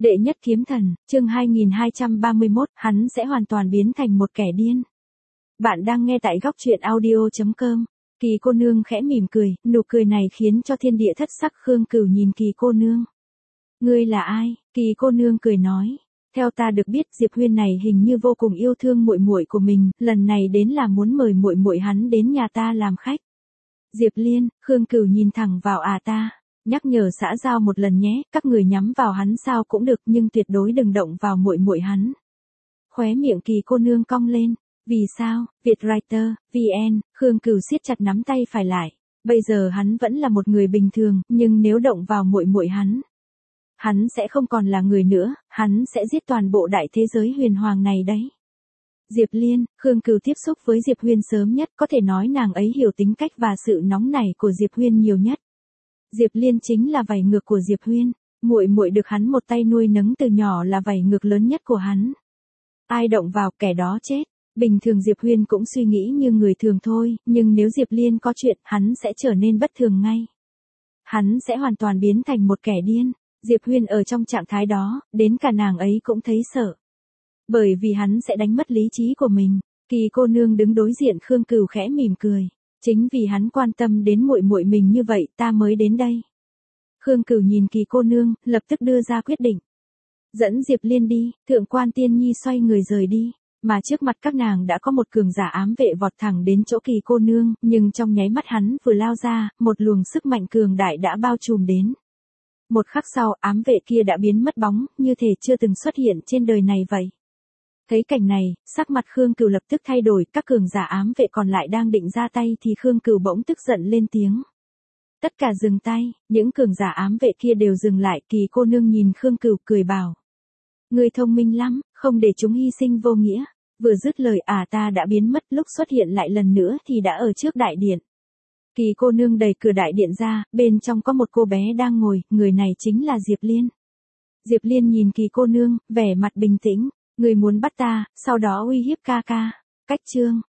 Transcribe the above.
Đệ nhất kiếm thần, chương 2231, hắn sẽ hoàn toàn biến thành một kẻ điên. Bạn đang nghe tại góc truyện audio.com. Kỳ cô nương khẽ mỉm cười, nụ cười này khiến cho thiên địa thất sắc. Khương Cửu nhìn Kỳ cô nương. Ngươi là ai? Kỳ cô nương cười nói. Theo ta được biết, Diệp Huyên này hình như vô cùng yêu thương muội muội của mình, lần này đến là muốn mời muội muội hắn đến nhà ta làm khách. Diệp Liên, Khương Cửu nhìn thẳng vào ta. Nhắc nhở xã giao một lần nhé, các người nhắm vào hắn sao cũng được nhưng tuyệt đối đừng động vào muội muội hắn. Khóe miệng Kỳ cô nương cong lên. Vì sao? Vietwriter, VN, Khương Cửu siết chặt nắm tay phải lại. Bây giờ hắn vẫn là một người bình thường, nhưng nếu động vào muội muội hắn sẽ không còn là người nữa, hắn sẽ giết toàn bộ đại thế giới huyền hoàng này đấy. Diệp Liên, Khương Cửu tiếp xúc với Diệp Huyên sớm nhất, có thể nói nàng ấy hiểu tính cách và sự nóng nảy của Diệp Huyên nhiều nhất. Diệp Liên chính là vảy ngược của Diệp Huyên, muội muội được hắn một tay nuôi nấng từ nhỏ là vảy ngược lớn nhất của hắn. Ai động vào kẻ đó chết. Bình thường Diệp Huyên cũng suy nghĩ như người thường thôi, nhưng nếu Diệp Liên có chuyện, hắn sẽ trở nên bất thường ngay. Hắn sẽ hoàn toàn biến thành một kẻ điên. Diệp Huyên ở trong trạng thái đó, đến cả nàng ấy cũng thấy sợ. Bởi vì hắn sẽ đánh mất lý trí của mình. Kỳ cô nương đứng đối diện Khương Cửu khẽ mỉm cười. Chính vì hắn quan tâm đến muội muội mình như vậy ta mới đến đây. Khương Cửu nhìn Kỳ cô nương, lập tức đưa ra quyết định. Dẫn Diệp Liên đi, Thượng quan Tiên Nhi xoay người rời đi. Mà trước mặt các nàng đã có một cường giả ám vệ vọt thẳng đến chỗ Kỳ cô nương, nhưng trong nháy mắt hắn vừa lao ra, một luồng sức mạnh cường đại đã bao trùm đến. Một khắc sau, ám vệ kia đã biến mất bóng, như thể chưa từng xuất hiện trên đời này vậy. Thấy cảnh này, sắc mặt Khương Cửu lập tức thay đổi, các cường giả ám vệ còn lại đang định ra tay thì Khương Cửu bỗng tức giận lên tiếng. Tất cả dừng tay, những cường giả ám vệ kia đều dừng lại. Kỳ cô nương nhìn Khương Cửu cười bảo. Ngươi thông minh lắm, không để chúng hy sinh vô nghĩa. Vừa dứt lời ta đã biến mất, lúc xuất hiện lại lần nữa thì đã ở trước đại điện. Kỳ cô nương đẩy cửa đại điện ra, bên trong có một cô bé đang ngồi, người này chính là Diệp Liên. Diệp Liên nhìn Kỳ cô nương, vẻ mặt bình tĩnh. Người muốn bắt ta, sau đó uy hiếp ca ca. Cách chương.